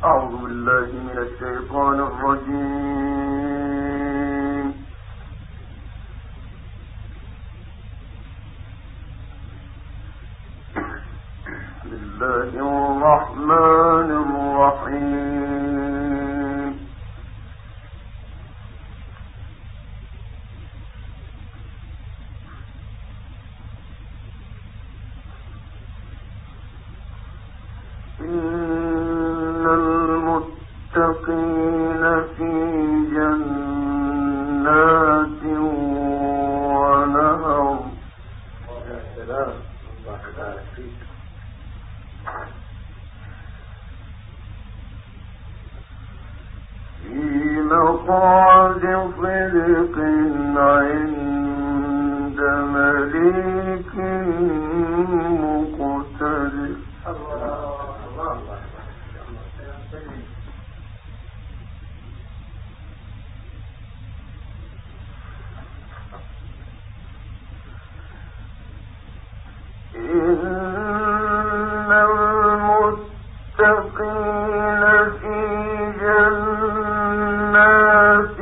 أعوذ بالله من الشيطان الرجيم. بسم الله الرحمن الرحيم. إن المتقين في جنات ونهر. في مقعد صدق عند مليك مقتدر. إن المتقين في جنات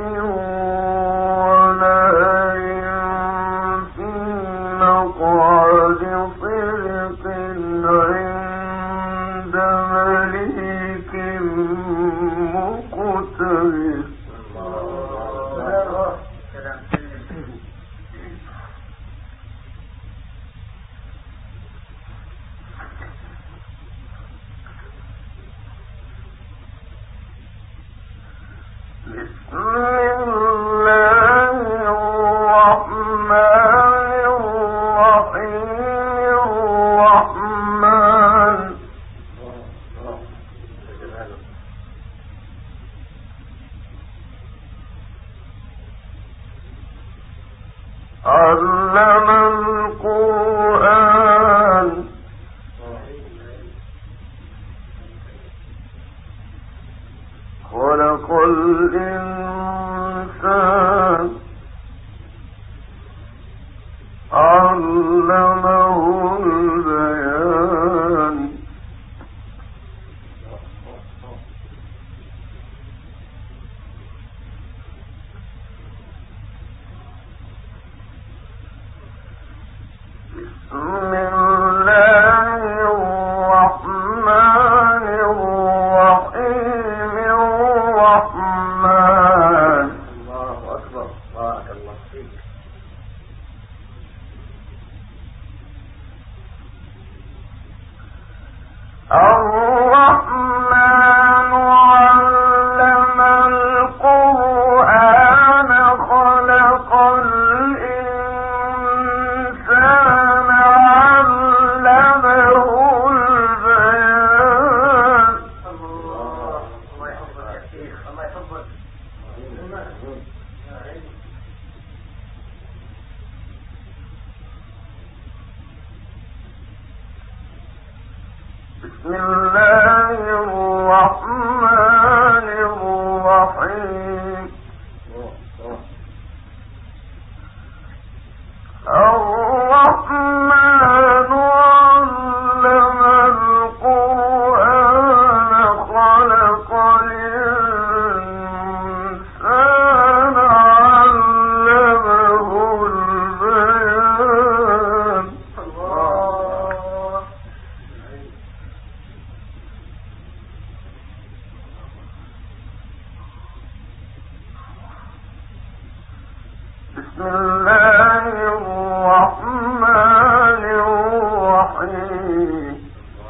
ونهر في مقعد صدق عند مليك مقتدر. بسم الله الرحمن الرحيم. الرحمن علم القرآن. خلق الإنسان علمه البيان. بسم الله الرحمن الرحيم. الرحمن الله أكبر. بارك الله فيك. الرحمن علم القرآن. خلق الإنسان علمه البيان. الله يحفظك يا شيخ. الله يحفظك. بسم الله الرحمن الرحيم. الرحمن علم القرآن. خلق الإنسان علمه البيان. بسم الله الرحمن الرحيم.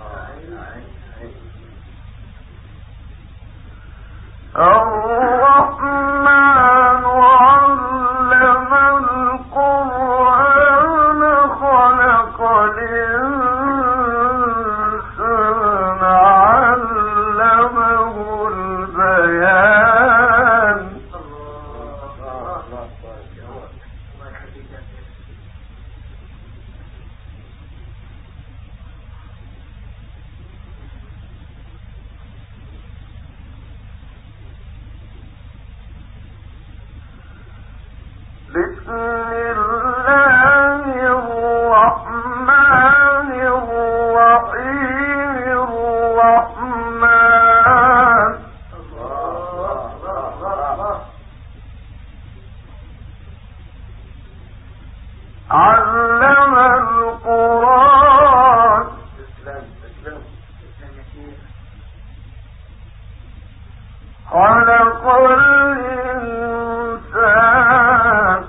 الرحمن علم القرآن. خلق الإنسان علمه البيان. بسم الله الرحمن الرحيم. الرحمن خلق الإنسان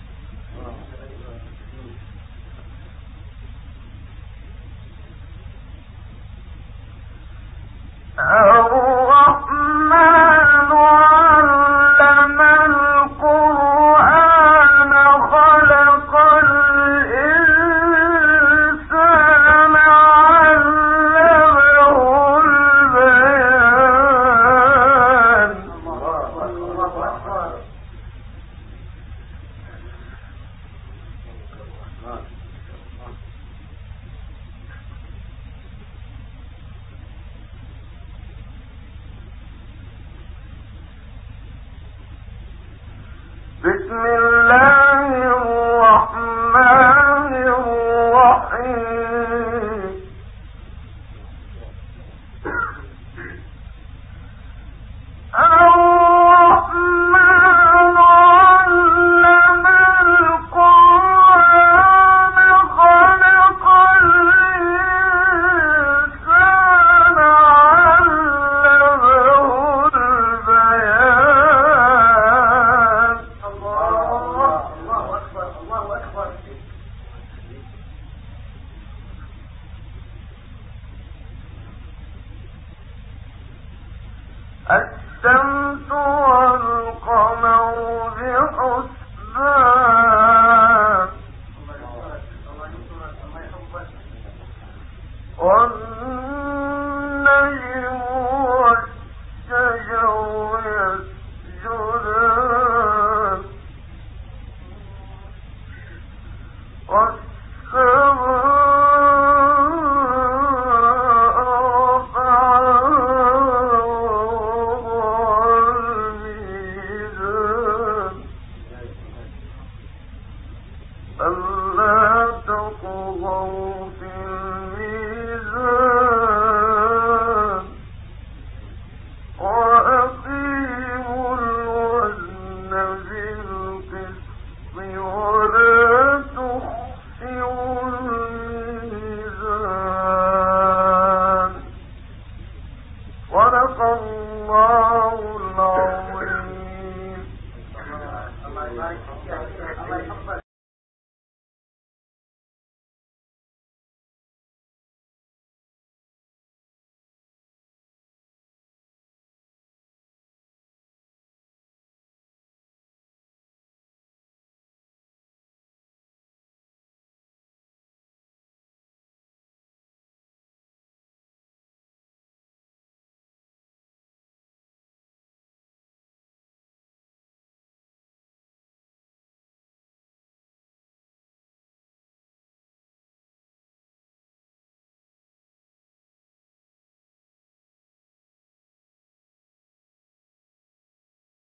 الرحمن علم القرآن خلق الإنسان علمه البيان بسم الله الرحمن الرحيم الرحمن علم القرآن خلق الإنسان علمه البيان الله أكبر الله أكبر. الشمس والقمر بحسبان والنجم والشجر يسجدان ألا تطغوا في الميزان وأقيموا الوزن بالقسط ولا تخسروا الميزان صدق الله العظيم. الله يبارك فيك.